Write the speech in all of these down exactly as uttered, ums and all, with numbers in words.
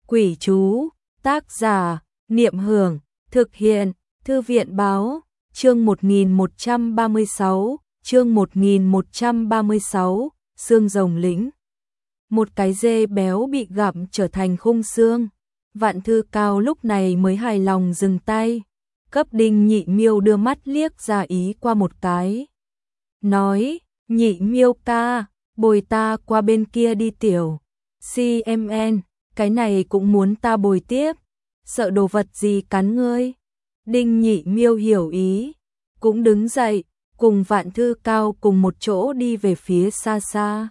Quỷ chú, tác giả, Niệm Hưởng, thực hiện, Thư viện báo, chương một nghìn một trăm ba mươi sáu, chương một nghìn một trăm ba mươi sáu, xương rồng lĩnh. Một cái dê béo bị gặm trở thành khung xương. Vạn Thư Cao lúc này mới hài lòng dừng tay, cấp Đinh Nhị Miêu đưa mắt liếc ra ý qua một cái. Nói, Nhị Miêu ca, bồi ta qua bên kia đi tiểu. xê em en, cái này cũng muốn ta bồi tiếp, sợ đồ vật gì cắn ngươi. Đinh Nhị Miêu hiểu ý, cũng đứng dậy, cùng Vạn Thư Cao cùng một chỗ đi về phía xa xa.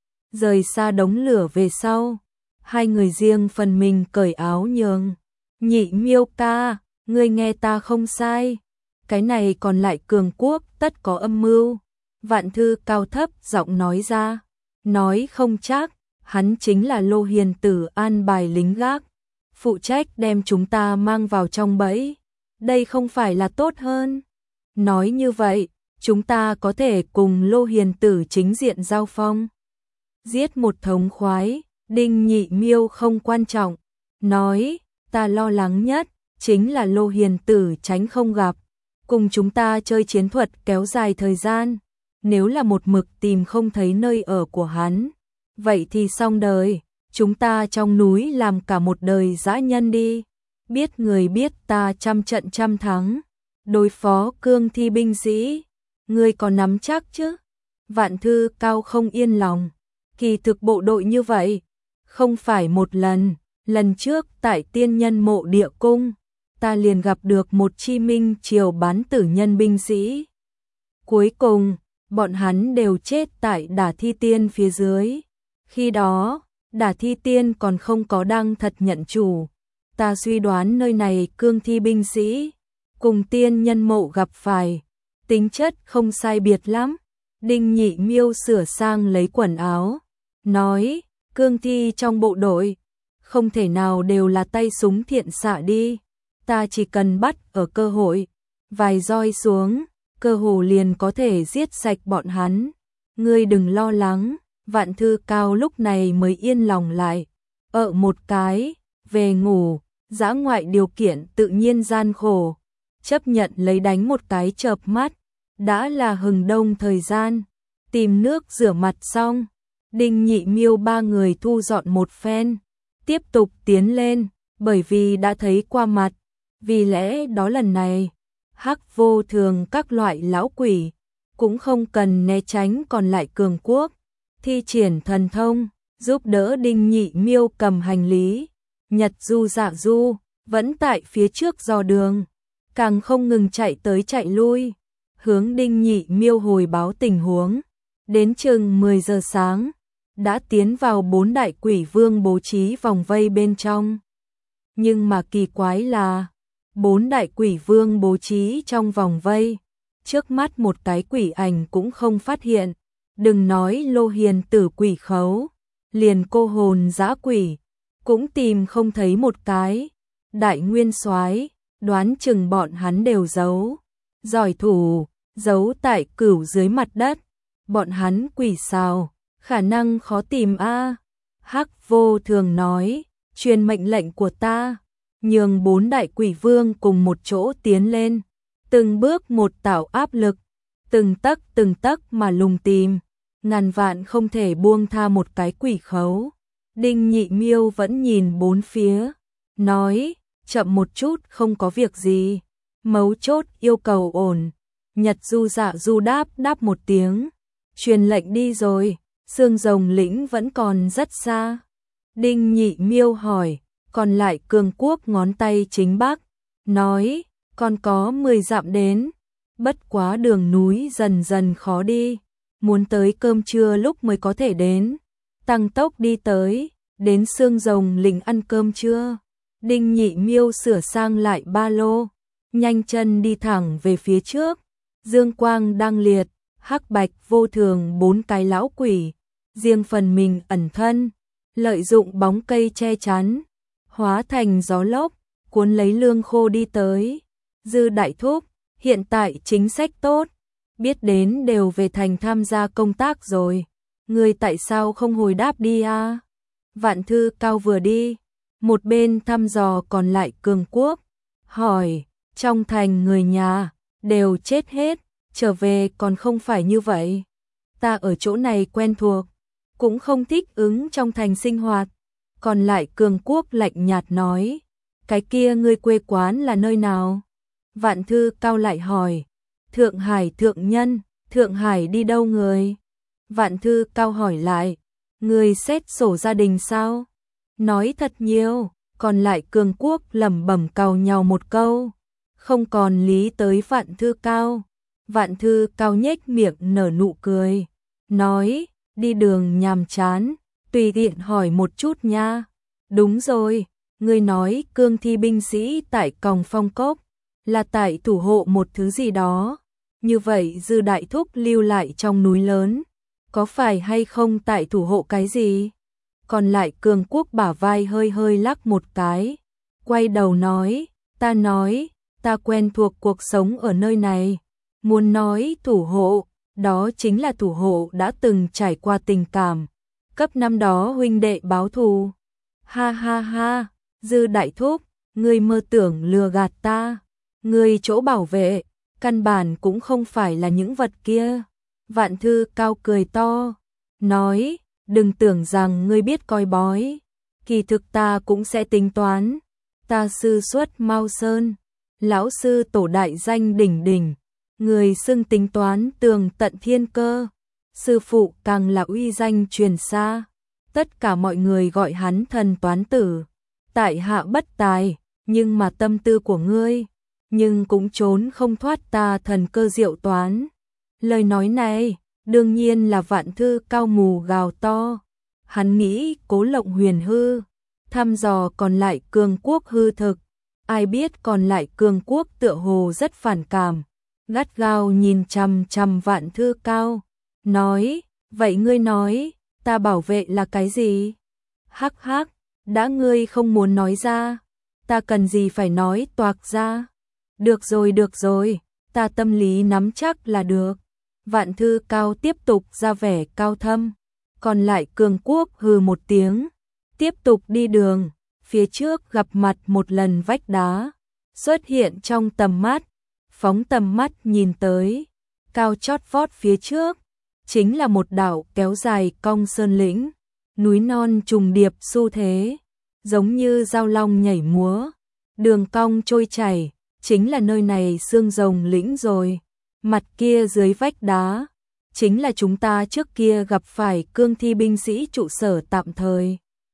Rời xa đống lửa về sau, hai người riêng phần mình cởi áo nhường. Nhị Miêu ca, ngươi nghe ta không sai, cái này còn lại cường quốc tất có âm mưu. Vạn Thư Cao thấp giọng nói ra, nói không chắc, hắn chính là Lô Hiền Tử an bài lính gác, phụ trách đem chúng ta mang vào trong bẫy. Đây không phải là tốt hơn? Nói như vậy, chúng ta có thể cùng Lô Hiền Tử chính diện giao phong. Giết một thống khoái. Đinh Nhị Miêu không quan trọng, nói, ta lo lắng nhất chính là Lô Hiền Tử tránh không gặp, cùng chúng ta chơi chiến thuật kéo dài thời gian, nếu là một mực tìm không thấy nơi ở của hắn, vậy thì xong đời, chúng ta trong núi làm cả một đời dã nhân đi. Biết người biết ta trăm trận trăm thắng, đối phó cương thi binh sĩ, ngươi có nắm chắc chứ? Vạn Thư Cao không yên lòng, kỳ thực bộ đội như vậy, không phải một lần, lần trước tại Tiên Nhân Mộ Địa Cung, ta liền gặp được một chi minh triều bán tử nhân binh sĩ. Cuối cùng, bọn hắn đều chết tại Đả Thi Tiên phía dưới. Khi đó, Đả Thi Tiên còn không có đăng thật nhận chủ. Ta suy đoán nơi này cương thi binh sĩ, cùng Tiên Nhân Mộ gặp phải, tính chất không sai biệt lắm. Đinh Nhị Miêu sửa sang lấy quần áo, nói, cương thi trong bộ đội, không thể nào đều là tay súng thiện xạ đi, ta chỉ cần bắt ở cơ hội, vài roi xuống, cơ hồ liền có thể giết sạch bọn hắn. Ngươi đừng lo lắng. Vạn Thư Cao lúc này mới yên lòng lại, ở một cái, về ngủ, dã ngoại điều kiện tự nhiên gian khổ, chấp nhận lấy đánh một cái chợp mắt, đã là hừng đông thời gian, tìm nước rửa mặt xong. Đinh Nhị Miêu ba người thu dọn một phen, tiếp tục tiến lên, bởi vì đã thấy qua mặt, vì lẽ đó lần này, Hắc Vô Thường các loại lão quỷ, cũng không cần né tránh còn lại cường quốc, thi triển thần thông, giúp đỡ Đinh Nhị Miêu cầm hành lý. Nhật Du Dạ Du, vẫn tại phía trước dò đường, càng không ngừng chạy tới chạy lui, hướng Đinh Nhị Miêu hồi báo tình huống. Đến chừng mười giờ sáng, đã tiến vào bốn đại quỷ vương bố trí vòng vây bên trong. Nhưng mà kỳ quái là, bốn đại quỷ vương bố trí trong vòng vây, trước mắt một cái quỷ ảnh cũng không phát hiện, đừng nói Lô Hiền Tử quỷ khấu, liền cô hồn dã quỷ, cũng tìm không thấy một cái. Đại Nguyên Soái đoán chừng bọn hắn đều giấu, giỏi thủ, giấu tại cửu dưới mặt đất, bọn hắn quỷ sao, khả năng khó tìm a. À. Hắc Vô Thường nói, truyền mệnh lệnh của ta, nhường bốn đại quỷ vương cùng một chỗ tiến lên, từng bước một tạo áp lực, từng tấc từng tấc mà lùng tìm, ngàn vạn không thể buông tha một cái quỷ khấu. Đinh Nhị Miêu vẫn nhìn bốn phía, nói, chậm một chút không có việc gì, mấu chốt yêu cầu ổn. Nhật Du Dạ Du đáp đáp một tiếng, truyền lệnh đi rồi. Xương rồng lĩnh vẫn còn rất xa. Đinh Nhị Miêu hỏi, còn lại cường quốc ngón tay chính bắc, nói, còn có mười dặm đến, bất quá đường núi dần dần khó đi, muốn tới cơm trưa lúc mới có thể đến, tăng tốc đi tới, đến xương rồng lĩnh ăn cơm trưa. Đinh Nhị Miêu sửa sang lại ba lô, nhanh chân đi thẳng về phía trước, dương quang đang liệt, Hắc Bạch Vô Thường bốn cái lão quỷ, riêng phần mình ẩn thân, lợi dụng bóng cây che chắn, hóa thành gió lốc, cuốn lấy lương khô đi tới. Dư Đại Thúc, hiện tại chính sách tốt, biết đến đều về thành tham gia công tác rồi, người tại sao không hồi đáp đi a? À? Vạn Thư Cao vừa đi, Một bên thăm dò còn lại cường quốc, hỏi, trong thành người nhà, đều chết hết, trở về còn không phải như vậy. Ta ở chỗ này quen thuộc, cũng không thích ứng trong thành sinh hoạt. Còn lại cường quốc lạnh nhạt nói, cái kia ngươi quê quán là nơi nào? Vạn Thư Cao lại hỏi, Thượng Hải thượng nhân, Thượng Hải đi đâu người? Vạn Thư Cao hỏi lại, người xét sổ gia đình sao? Nói thật nhiều, còn lại cường quốc lẩm bẩm càu nhau một câu, không còn lý tới Vạn Thư Cao. Vạn Thư Cao nhếch miệng nở nụ cười, nói, đi đường nhàm chán, tùy tiện hỏi một chút nha. Đúng rồi, ngươi nói cương thi binh sĩ tại Còng Phong Cốc là tại thủ hộ một thứ gì đó. Như vậy Dư Đại Thúc lưu lại trong núi lớn, có phải hay không tại thủ hộ cái gì? Còn lại cường quốc bả vai hơi hơi lắc một cái, quay đầu nói, ta nói, ta quen thuộc cuộc sống ở nơi này. Muốn nói thủ hộ, đó chính là thủ hộ đã từng trải qua tình cảm. Cấp năm đó huynh đệ báo thù. Ha ha ha, Dư Đại Thúc, ngươi mơ tưởng lừa gạt ta. Ngươi chỗ bảo vệ, căn bản cũng không phải là những vật kia. Vạn Thư Cao cười to, nói, đừng tưởng rằng ngươi biết coi bói. Kỳ thực ta cũng sẽ tính toán. Ta sư xuất Mao Sơn, lão sư tổ đại danh đỉnh đỉnh. Người xưng tính toán tường tận thiên cơ. Sư phụ càng là uy danh truyền xa. Tất cả mọi người gọi hắn thần toán tử. Tại hạ bất tài, nhưng mà tâm tư của ngươi, nhưng cũng trốn không thoát ta thần cơ diệu toán. Lời nói này, đương nhiên là Vạn Thư Cao mù gào to. Hắn nghĩ Cố Lộng Huyền hư, thăm dò còn lại cường quốc hư thực. Ai biết còn lại cường quốc tựa hồ rất phản cảm, gắt gao nhìn chằm chằm Vạn Thư Cao, nói, vậy ngươi nói, ta bảo vệ là cái gì? Hắc hắc, đã ngươi không muốn nói ra, ta cần gì phải nói toạc ra? Được rồi được rồi, ta tâm lý nắm chắc là được. Vạn Thư Cao tiếp tục ra vẻ cao thâm, còn lại cường quốc hừ một tiếng, tiếp tục đi đường. Phía trước gặp mặt một lần vách đá, xuất hiện trong tầm mắt, phóng tầm mắt nhìn tới, cao chót vót phía trước, chính là một đảo kéo dài cong sơn lĩnh, núi non trùng điệp xu thế, giống như dao long nhảy múa, đường cong trôi chảy, chính là nơi này xương rồng lĩnh rồi. Mặt kia dưới vách đá, chính là chúng ta trước kia gặp phải cương thi binh sĩ trụ sở tạm thời.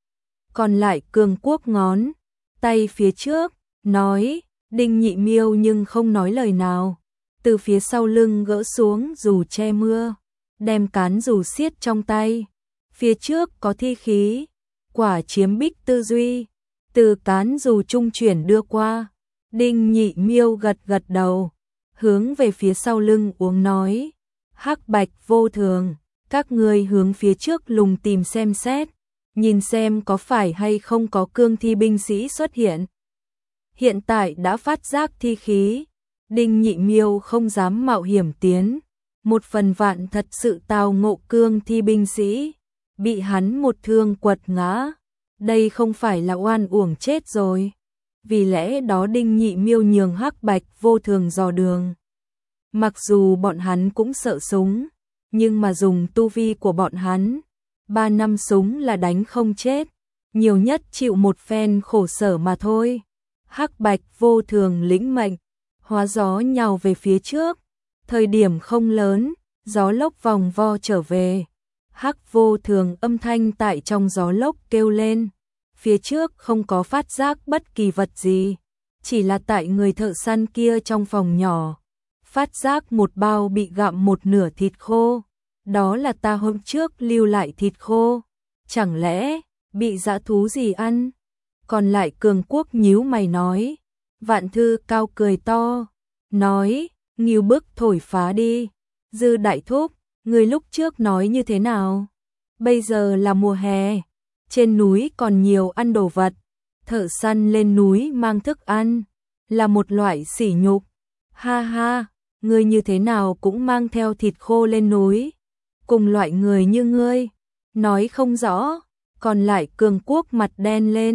Còn lại cường quốc ngón tay phía trước, nói, Đinh Nhị Miêu nhưng không nói lời nào, từ phía sau lưng gỡ xuống dù che mưa, đem cán dù xiết trong tay. Phía trước có thi khí, quả chiếm bích tư duy, từ cán dù trung chuyển đưa qua. Đinh Nhị Miêu gật gật đầu, hướng về phía sau lưng uống nói, Hắc Bạch vô thường, các ngươi hướng phía trước lùng tìm xem xét, nhìn xem có phải hay không có cương thi binh sĩ xuất hiện. Hiện tại đã phát giác thi khí, Đinh Nhị Miêu không dám mạo hiểm tiến, một phần vạn thật sự tao ngộ cương thi binh sĩ, bị hắn một thương quật ngã, đây không phải là oan uổng chết rồi. Vì lẽ đó Đinh Nhị Miêu nhường Hắc Bạch vô thường dò đường. Mặc dù bọn hắn cũng sợ súng, nhưng mà dùng tu vi của bọn hắn, ba năm súng là đánh không chết, nhiều nhất chịu một phen khổ sở mà thôi. Hắc Bạch vô thường lĩnh mệnh, hóa gió nhào về phía trước, thời điểm không lớn, gió lốc vòng vo trở về. Hắc vô thường âm thanh tại trong gió lốc kêu lên, phía trước không có phát giác bất kỳ vật gì, chỉ là tại người thợ săn kia trong phòng nhỏ, phát giác một bao bị gặm một nửa thịt khô, đó là ta hôm trước lưu lại thịt khô, chẳng lẽ bị dã thú gì ăn? Còn lại cường quốc nhíu mày nói. Vạn Thư Cao cười to, nói, nghiêu bức thổi phá đi. Dư Đại Thúc, người lúc trước nói như thế nào? Bây giờ là mùa hè, trên núi còn nhiều ăn đồ vật, thợ săn lên núi mang thức ăn, là một loại sỉ nhục. Ha ha, ngươi như thế nào cũng mang theo thịt khô lên núi, cùng loại người như ngươi, nói không rõ. Còn lại cường quốc mặt đen lên,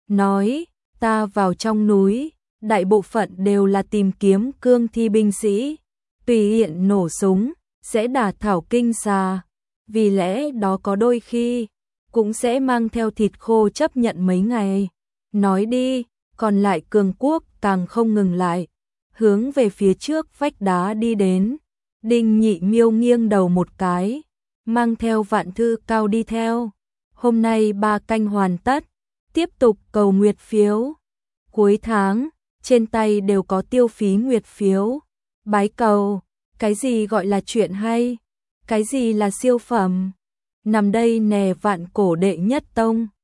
nói, ta vào trong núi, đại bộ phận đều là tìm kiếm cương thi binh sĩ, tùy hiện nổ súng, sẽ đả thảo kinh xà, vì lẽ đó có đôi khi, cũng sẽ mang theo thịt khô chấp nhận mấy ngày. Nói đi, còn lại cường quốc càng không ngừng lại, hướng về phía trước vách đá đi đến. Đinh Nhị Miêu nghiêng đầu một cái, mang theo Vạn Thư Cao đi theo. Hôm nay ba canh hoàn tất, tiếp tục cầu nguyệt phiếu. Cuối tháng, trên tay đều có tiêu phí nguyệt phiếu. Bái cầu, cái gì gọi là chuyện hay? Cái gì là siêu phẩm? Nằm đây nè Vạn Cổ đệ nhất tông.